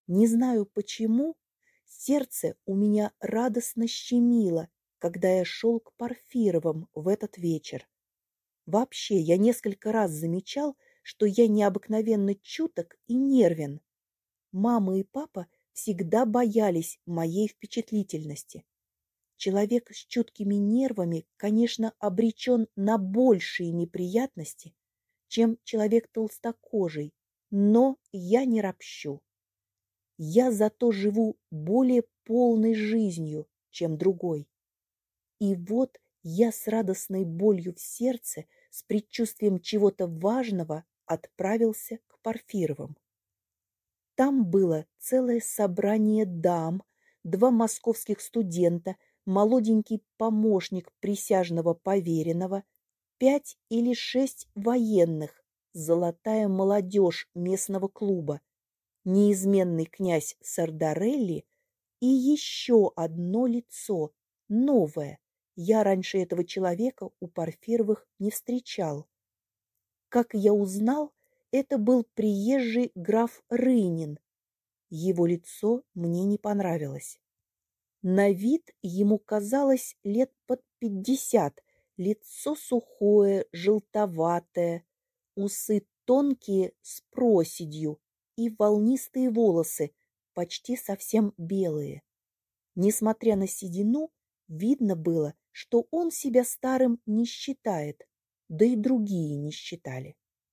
Не знаю почему, сердце у меня радостно щемило, когда я шел к Порфировым в этот вечер. Вообще, я несколько раз замечал, что я необыкновенно чуток и нервен. Мама и папа всегда боялись моей впечатлительности. Человек с чуткими нервами, конечно, обречен на большие неприятности, чем человек толстокожий, но я не ропщу. Я зато живу более полной жизнью, чем другой. И вот я с радостной болью в сердце, с предчувствием чего-то важного, отправился к Порфировым. Там было целое собрание дам, два московских студента, молоденький помощник присяжного поверенного, 5 или 6 военных, золотая молодежь местного клуба, неизменный князь Сардарелли и еще одно лицо, новое. Я раньше этого человека у Порфировых не встречал. Как я узнал, это был приезжий граф Рынин. Его лицо мне не понравилось. На вид ему казалось лет под 50, лицо сухое, желтоватое, усы тонкие с проседью и волнистые волосы, почти совсем белые. Несмотря на седину, видно было, что он себя старым не считает, да и другие не считали.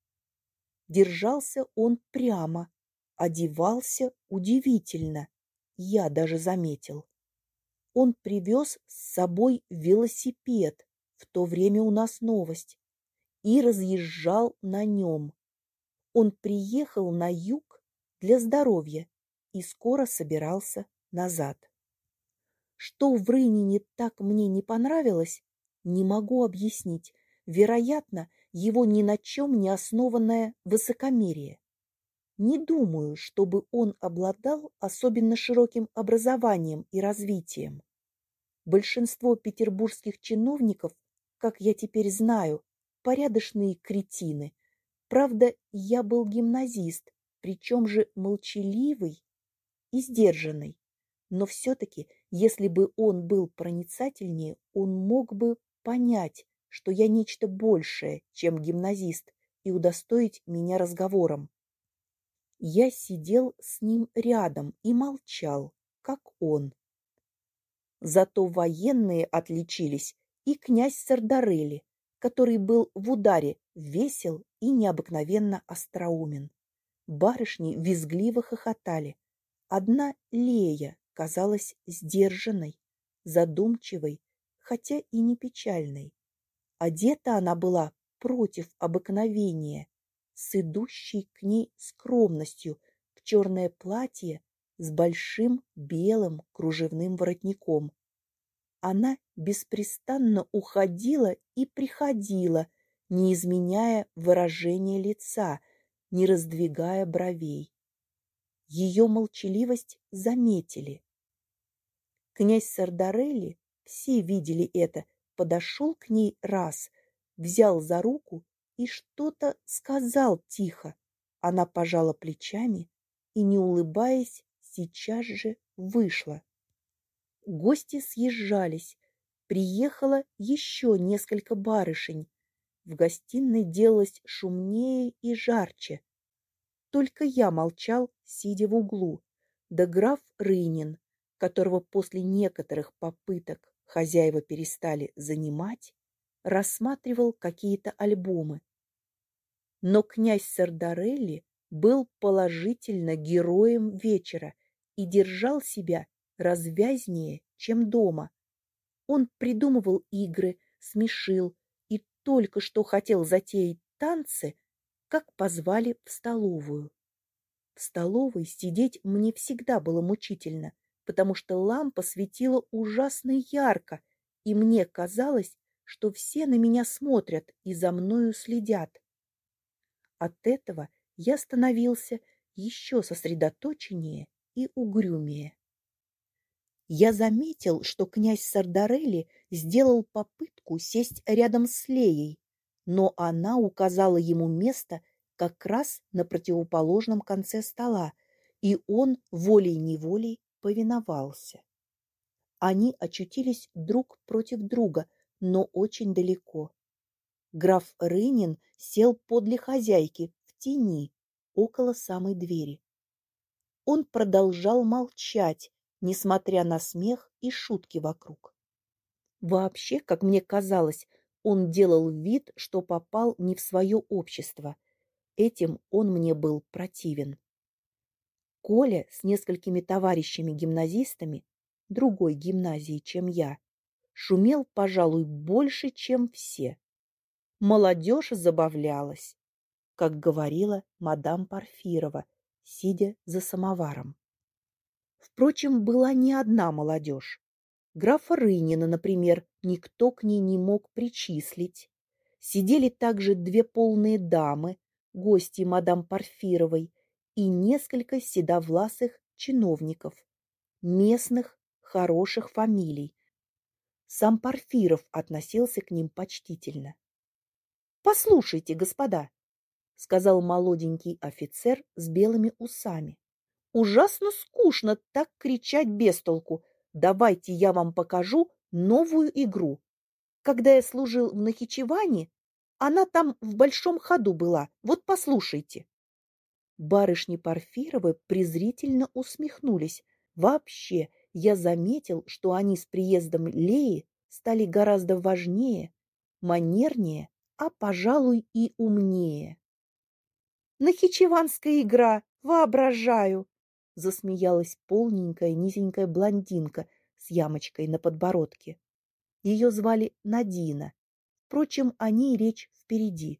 Держался он прямо, одевался удивительно, я даже заметил. Он привез с собой велосипед, в то время у нас новость, и разъезжал на нем. Он приехал на юг для здоровья и скоро собирался назад. Что в Рынине так мне не понравилось, не могу объяснить. Вероятно, его ни на чем не основанное высокомерие. Не думаю, чтобы он обладал особенно широким образованием и развитием. Большинство петербургских чиновников, как я теперь знаю, порядочные кретины. Правда, я был гимназист, причем же молчаливый и сдержанный. Но все-таки, если бы он был проницательнее, он мог бы понять, что я нечто большее, чем гимназист, и удостоить меня разговором. Я сидел с ним рядом и молчал, как он. Зато военные отличились и князь Сардарелли, который был в ударе весел и необыкновенно остроумен. Барышни визгливо хохотали. Одна Лея казалась сдержанной, задумчивой, хотя и не печальной. Одета она была против обыкновения, с идущей к ней скромностью, в черное платье с большим белым кружевным воротником. Она беспрестанно уходила и приходила, не изменяя выражения лица, не раздвигая бровей. Ее молчаливость заметили. Князь Сардарелли, все видели это, подошел к ней раз, взял за руку и что-то сказал тихо. Она пожала плечами и, не улыбаясь, сейчас же вышла. Гости съезжались. Приехало еще несколько барышень. В гостиной делалось шумнее и жарче. Только я молчал, сидя в углу, да граф Рынин, которого после некоторых попыток хозяева перестали занимать, рассматривал какие-то альбомы. Но князь Сардарелли был положительно героем вечера и держал себя развязнее, чем дома. Он придумывал игры, смешил и только что хотел затеять танцы, как позвали в столовую. В столовой сидеть мне всегда было мучительно, потому что лампа светила ужасно ярко, и мне казалось, что все на меня смотрят и за мною следят. От этого я становился еще сосредоточеннее и угрюмее. Я заметил, что князь Сардарелли сделал попытку сесть рядом с Леей, но она указала ему место как раз на противоположном конце стола и он волей-неволей повиновался. Они очутились друг против друга, но очень далеко. Граф Рынин сел подле хозяйки в тени, около самой двери. Он продолжал молчать, несмотря на смех и шутки вокруг. Вообще, как мне казалось, он делал вид, что попал не в свое общество. Этим он мне был противен. Коля с несколькими товарищами-гимназистами другой гимназии, чем я, шумел, пожалуй, больше, чем все. Молодежь забавлялась, как говорила мадам Порфирова, сидя за самоваром. Впрочем, была не одна молодежь. Графа Рынина, например, никто к ней не мог причислить. Сидели также две полные дамы, гости мадам Порфировой, и несколько седовласых чиновников, местных хороших фамилий. Сам Порфиров относился к ним почтительно. «Послушайте, господа», — сказал молоденький офицер с белыми усами, — «ужасно скучно так кричать без толку. Давайте я вам покажу новую игру. Когда я служил в Нахичеване, она там в большом ходу была. Вот послушайте». Барышни Порфировы презрительно усмехнулись. Вообще, я заметил, что они с приездом Леи стали гораздо важнее, манернее, а, пожалуй, и умнее. «Нахичеванская игра, воображаю!» — засмеялась полненькая низенькая блондинка с ямочкой на подбородке. Ее звали Надина. Впрочем, о ней речь впереди.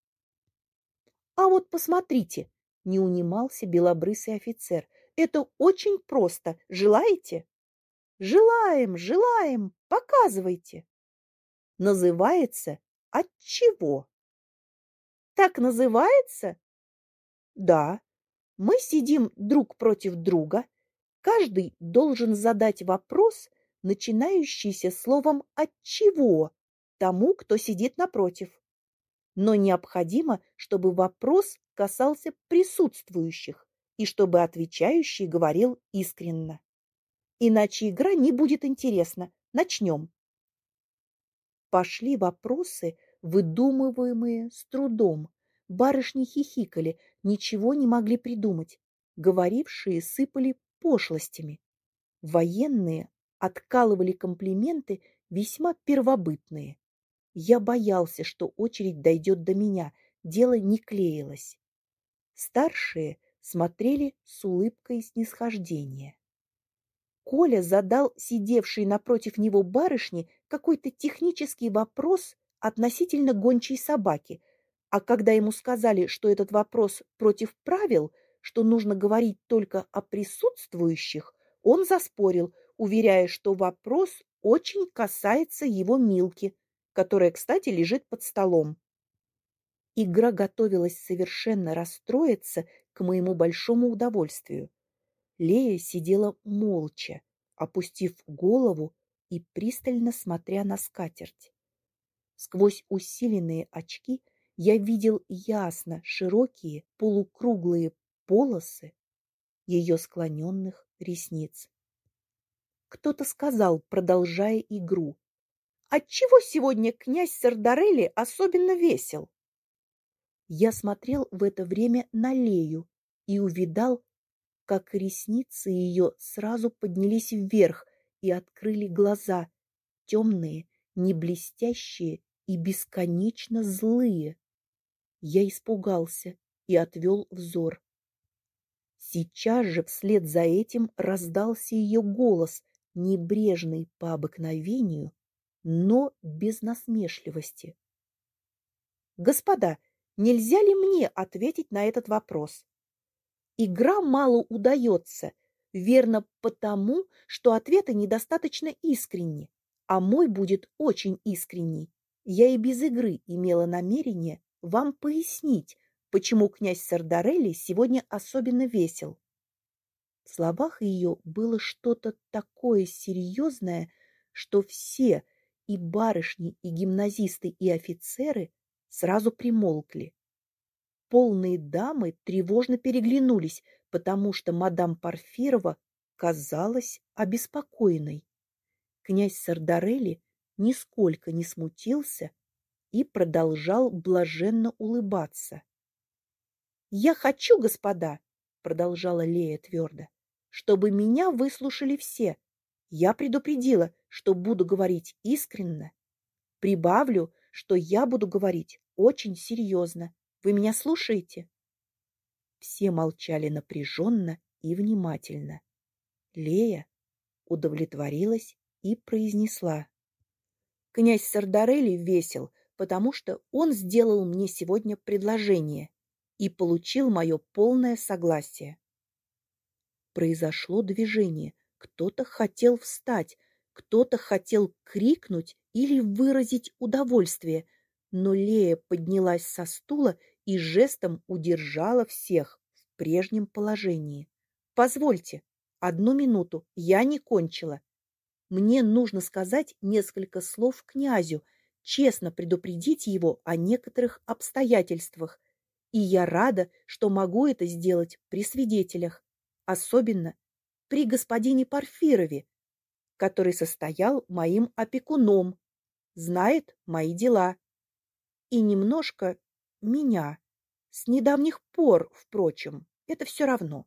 «А вот посмотрите!» — не унимался белобрысый офицер. «Это очень просто. Желаете?» «Желаем, желаем! Показывайте!» «Называется «Отчего?» «Так называется?» «Да. Мы сидим друг против друга. Каждый должен задать вопрос, начинающийся словом «отчего» тому, кто сидит напротив. Но необходимо, чтобы вопрос касался присутствующих и чтобы отвечающий говорил искренно. Иначе игра не будет интересна. Начнем. Пошли вопросы, выдумываемые с трудом. Барышни хихикали, ничего не могли придумать. Говорившие сыпали пошлостями. Военные откалывали комплименты весьма первобытные. Я боялся, что очередь дойдет до меня, дело не клеилось. Старшие смотрели с улыбкой снисхождения. Коля задал сидевшей напротив него барышне какой-то технический вопрос относительно гончей собаки, а когда ему сказали, что этот вопрос против правил, что нужно говорить только о присутствующих, он заспорил, уверяя, что вопрос очень касается его Милки, которая, кстати, лежит под столом. Игра готовилась совершенно расстроиться к моему большому удовольствию. Лея сидела молча, опустив голову и пристально смотря на скатерть. Сквозь усиленные очки я видел ясно широкие полукруглые полосы ее склоненных ресниц. Кто-то сказал, продолжая игру: «Отчего сегодня князь Сардарелли особенно весел?» Я смотрел в это время на Лею и увидал, как ресницы ее сразу поднялись вверх и открыли глаза, темные, не блестящие и бесконечно злые. Я испугался и отвел взор. Сейчас же вслед за этим раздался ее голос, небрежный по обыкновению, но без насмешливости. «Господа, нельзя ли мне ответить на этот вопрос? Игра мало удается, верно потому, что ответы недостаточно искренни, а мой будет очень искренний. Я и без игры имела намерение вам пояснить, почему князь Сардарелли сегодня особенно весел». В словах ее было что-то такое серьезное, что все, и барышни, и гимназисты, и офицеры, сразу примолкли. Полные дамы тревожно переглянулись, потому что мадам Порфирова казалась обеспокоенной. Князь Сардарелли нисколько не смутился и продолжал блаженно улыбаться. «Я хочу, господа, — продолжала Лея твердо, — чтобы меня выслушали все. Я предупредила, что буду говорить искренно. Прибавлю, что я буду говорить очень серьезно. Вы меня слушаете?» Все молчали напряженно и внимательно. Лея удовлетворилась и произнесла: «Князь Сардарелли весел, потому что он сделал мне сегодня предложение и получил мое полное согласие». Произошло движение. Кто-то хотел встать, кто-то хотел крикнуть или выразить удовольствие, но Лея поднялась со стула и жестом удержала всех в прежнем положении. «Позвольте, одну минуту, я не кончила. Мне нужно сказать несколько слов князю, честно предупредить его о некоторых обстоятельствах, и я рада, что могу это сделать при свидетелях, особенно при господине Порфирове, который состоял моим опекуном, знает мои дела и немножко меня. С недавних пор, впрочем, это все равно.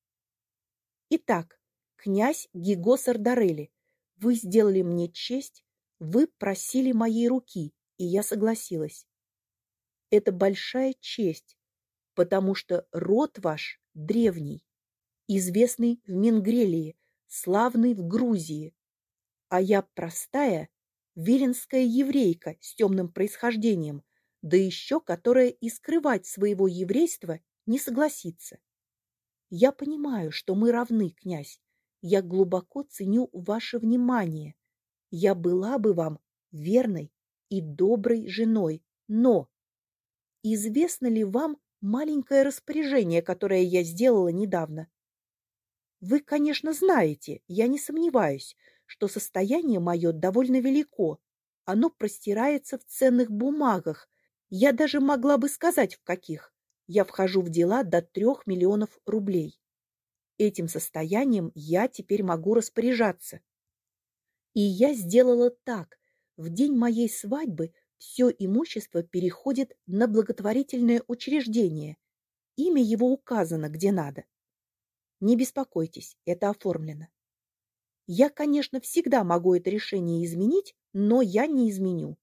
Итак, князь Гиго Сардарелли, вы сделали мне честь, вы просили моей руки, и я согласилась. Это большая честь, потому что род ваш древний, известный в Менгрелии, славный в Грузии, а я простая виленская еврейка с темным происхождением, да еще которая и скрывать своего еврейства не согласится. Я понимаю, что мы равны, князь. Я глубоко ценю ваше внимание. Я была бы вам верной и доброй женой, но известно ли вам маленькое распоряжение, которое я сделала недавно? Вы, конечно, знаете, я не сомневаюсь, что состояние мое довольно велико. Оно простирается в ценных бумагах. Я даже могла бы сказать, в каких. Я вхожу в дела до 3 миллионов рублей. Этим состоянием я теперь могу распоряжаться. И я сделала так. В день моей свадьбы все имущество переходит на благотворительное учреждение. Имя его указано где надо. Не беспокойтесь, это оформлено. Я, конечно, всегда могу это решение изменить, но я не изменю.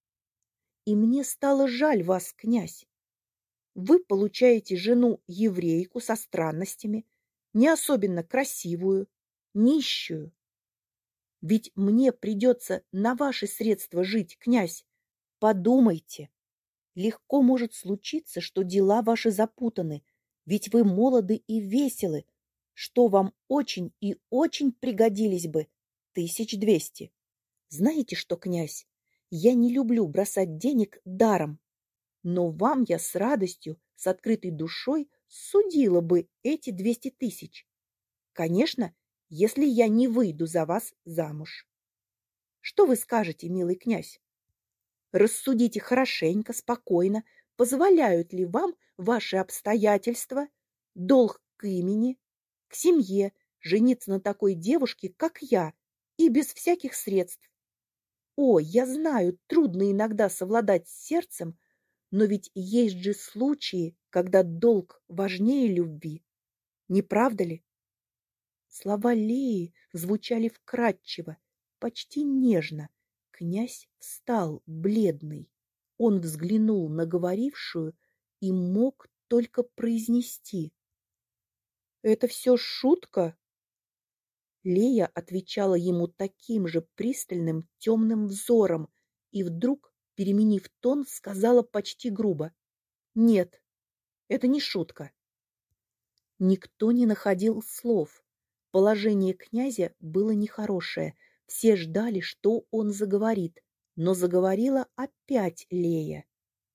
И мне стало жаль вас, князь. Вы получаете жену-еврейку со странностями, не особенно красивую, нищую. Ведь мне придется на ваши средства жить, князь. Подумайте. Легко может случиться, что дела ваши запутаны, ведь вы молоды и веселы, что вам очень и очень пригодились бы 1200. Знаете что, князь, я не люблю бросать денег даром, но вам я с радостью, с открытой душой судила бы эти 200 тысяч. Конечно, если я не выйду за вас замуж. Что вы скажете, милый князь? Рассудите хорошенько, спокойно, позволяют ли вам ваши обстоятельства, долг к имени, к семье, жениться на такой девушке, как я, и без всяких средств. О, я знаю, трудно иногда совладать с сердцем, но ведь есть же случаи, когда долг важнее любви. Не правда ли? Слова Леи звучали вкрадчиво, почти нежно. Князь встал, бледный. Он взглянул на говорившую и мог только произнести: «Это все шутка?» Лея отвечала ему таким же пристальным темным взором и вдруг, переменив тон, сказала почти грубо: «Нет, это не шутка». Никто не находил слов. Положение князя было нехорошее. Все ждали, что он заговорит, но заговорила опять Лея.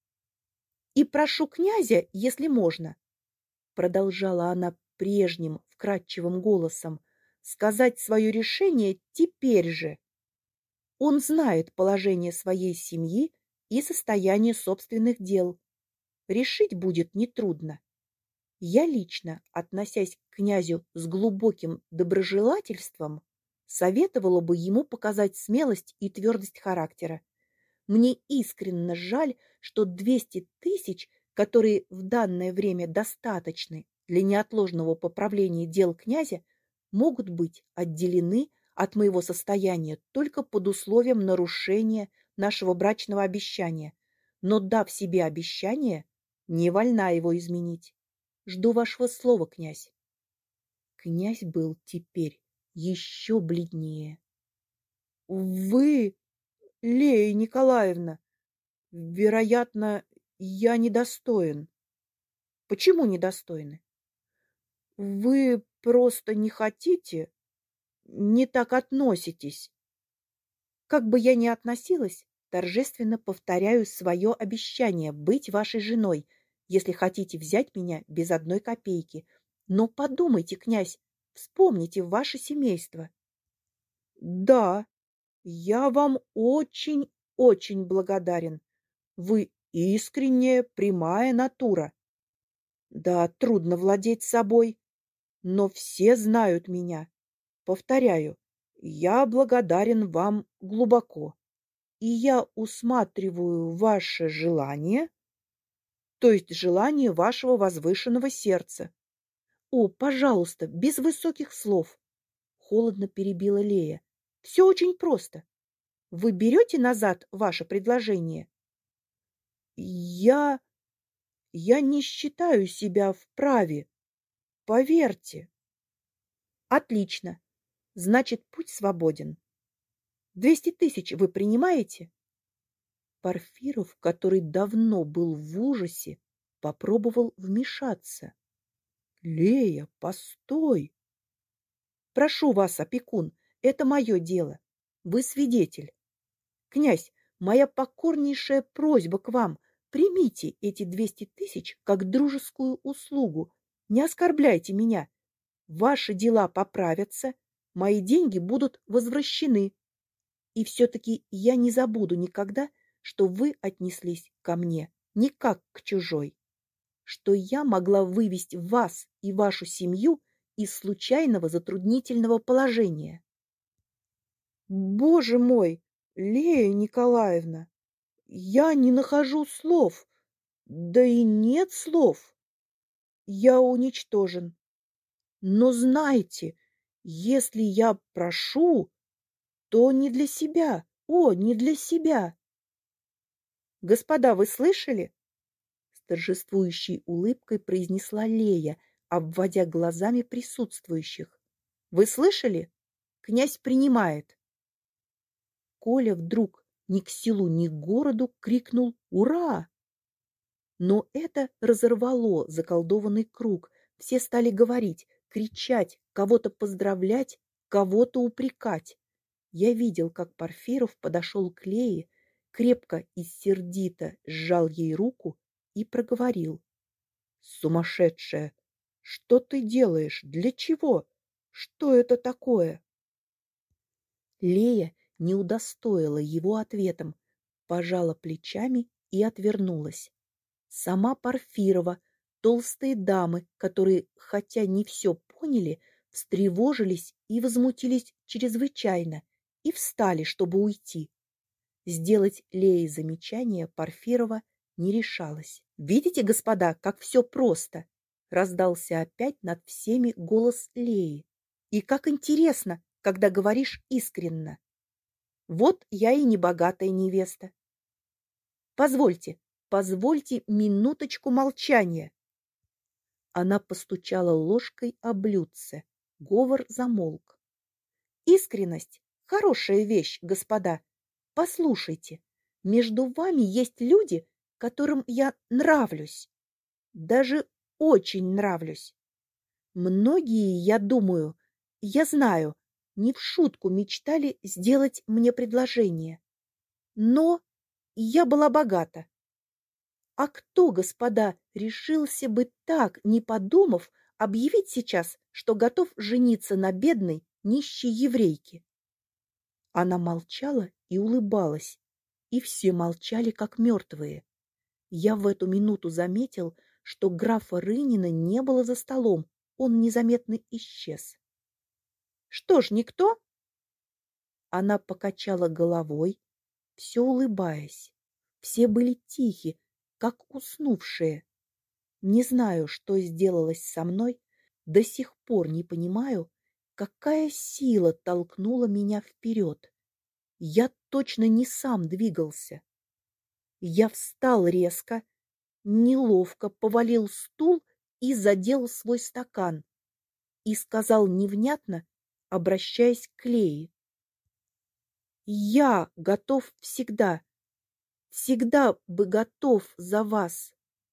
«И прошу князя, если можно, — продолжала она прежним вкрадчивым голосом, — сказать свое решение теперь же. Он знает положение своей семьи и состояние собственных дел. Решить будет нетрудно. Я лично, относясь к князю с глубоким доброжелательством, советовала бы ему показать смелость и твердость характера. Мне искренне жаль, что 200 000, которые в данное время достаточны для неотложного поправления дел князя, могут быть отделены от моего состояния только под условием нарушения нашего брачного обещания. Но, дав себе обещание, не вольна его изменить. Жду вашего слова, князь. Князь был теперь еще бледнее. — Вы, Лея Николаевна, вероятно, я недостоин. — Почему недостойны? — Вы просто не хотите, не так относитесь. Как бы я ни относилась, торжественно повторяю свое обещание быть вашей женой, если хотите взять меня без одной копейки. Но подумайте, князь, вспомните ваше семейство. Да, я вам очень благодарен. Вы искренняя, прямая натура. Да, трудно владеть собой, но все знают меня. Повторяю, я благодарен вам глубоко. И я усматриваю ваше желание, то есть желание вашего возвышенного сердца. О, пожалуйста, без высоких слов, холодно перебила Лея. Все очень просто. Вы берете назад ваше предложение? Я не считаю себя вправе, поверьте. Отлично. Значит, путь свободен. 200 000 вы принимаете? Порфиров, который давно был в ужасе, попробовал вмешаться. — Лея, постой! — Прошу вас, опекун, это мое дело. Вы свидетель. Князь, моя покорнейшая просьба к вам. Примите эти 200 000 как дружескую услугу. Не оскорбляйте меня. Ваши дела поправятся, мои деньги будут возвращены. И все-таки я не забуду никогда, что вы отнеслись ко мне не как к чужой, что я могла вывести вас и вашу семью из случайного затруднительного положения. Боже мой, Лея Николаевна, я не нахожу слов, да и нет слов. Я уничтожен. Но знайте, если я прошу, то не для себя, не для себя. Господа, вы слышали? С торжествующей улыбкой произнесла Лея, обводя глазами присутствующих. Вы слышали? Князь принимает. Коля вдруг ни к селу, ни к городу крикнул «Ура!». Но это разорвало заколдованный круг. Все стали говорить, кричать, кого-то поздравлять, кого-то упрекать. Я видел, как Порфиров подошел к Лее, крепко и сердито сжал ей руку и проговорил. — Сумасшедшая! Что ты делаешь? Для чего? Что это такое? Лея не удостоила его ответом, пожала плечами и отвернулась. Сама Порфирова, толстые дамы, которые, хотя не все поняли, встревожились и возмутились чрезвычайно и встали, чтобы уйти. Сделать Лее замечание Порфирова не решалась. «Видите, господа, как все просто!» Раздался опять над всеми голос Леи. «И как интересно, когда говоришь искренно! Вот я и небогатая невеста. Позвольте минуточку молчания!» Она постучала ложкой о блюдце. Говор замолк. «Искренность — хорошая вещь, господа. Послушайте, между вами есть люди, которым я нравлюсь. Даже очень нравлюсь. Многие, я думаю, я знаю, не в шутку мечтали сделать мне предложение. Но я была богата. А кто, господа, решился бы так, не подумав, объявить сейчас, что готов жениться на бедной, нищей еврейке? Она молчала и улыбалась, и все молчали, как мертвые. Я в эту минуту заметил, что графа Рынина не было за столом, он незаметно исчез. Что ж, никто? Она покачала головой, все улыбаясь. Все были тихи, как уснувшие. Не знаю, что сделалось со мной, до сих пор не понимаю, какая сила толкнула меня вперед. Я точно не сам двигался. Я встал резко, неловко повалил стул и задел свой стакан. И сказал невнятно, обращаясь к Лее: «Я готов всегда, всегда бы готов за вас,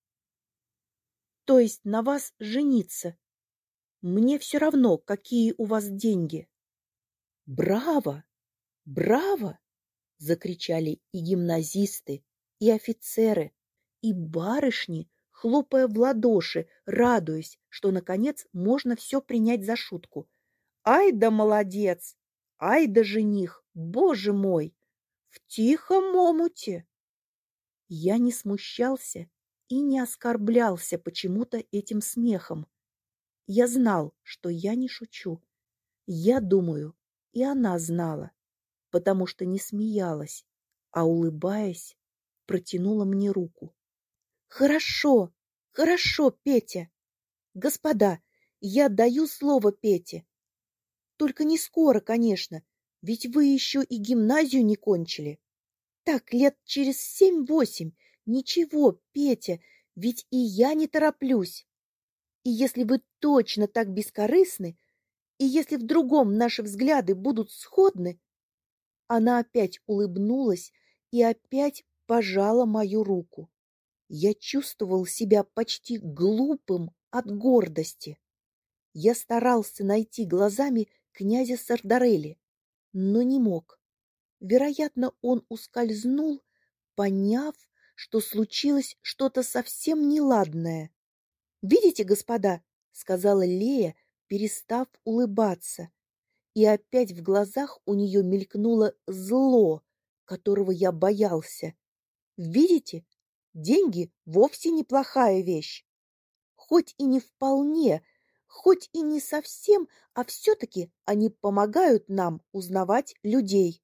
то есть на вас жениться. Мне все равно, какие у вас деньги». «Браво! Браво!» — закричали и гимназисты, и офицеры, и барышни, хлопая в ладоши, радуясь, что, наконец, можно все принять за шутку. «Ай да молодец! Ай да жених! Боже мой! В тихом омуте!» Я не смущался и не оскорблялся почему-то этим смехом. Я знал, что я не шучу. Я думаю, и она знала, потому что не смеялась, а, улыбаясь, протянула мне руку. «Хорошо, хорошо, Петя! Господа, я даю слово Пете. Только не скоро, конечно, ведь вы еще и гимназию не кончили. Так, лет через 7-8. Ничего, Петя, ведь и я не тороплюсь. И если вы точно так бескорыстны, и если в другом наши взгляды будут сходны...» Она опять улыбнулась и опять пожала мою руку. Я чувствовал себя почти глупым от гордости. Я старался найти глазами князя Сардарелли, но не мог. Вероятно, он ускользнул, поняв, что случилось что-то совсем неладное. «Видите, господа», — сказала Лея, перестав улыбаться, и опять в глазах у нее мелькнуло зло, которого я боялся. «Видите, деньги вовсе неплохая вещь. Хоть и не вполне, хоть и не совсем, а все-таки они помогают нам узнавать людей».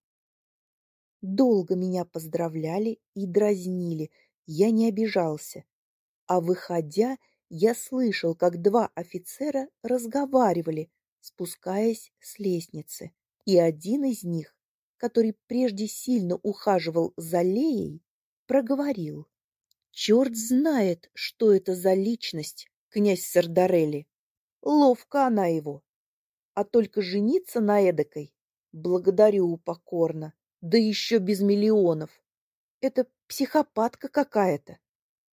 Долго меня поздравляли и дразнили, я не обижался. А выходя, я слышал, как два офицера разговаривали, спускаясь с лестницы. И один из них, который прежде сильно ухаживал за Леей, проговорил: «Черт знает, что это за личность, князь Сардарелли. Ловко она его. А только жениться на эдакой, благодарю покорно, да еще без миллионов. Это психопатка какая-то».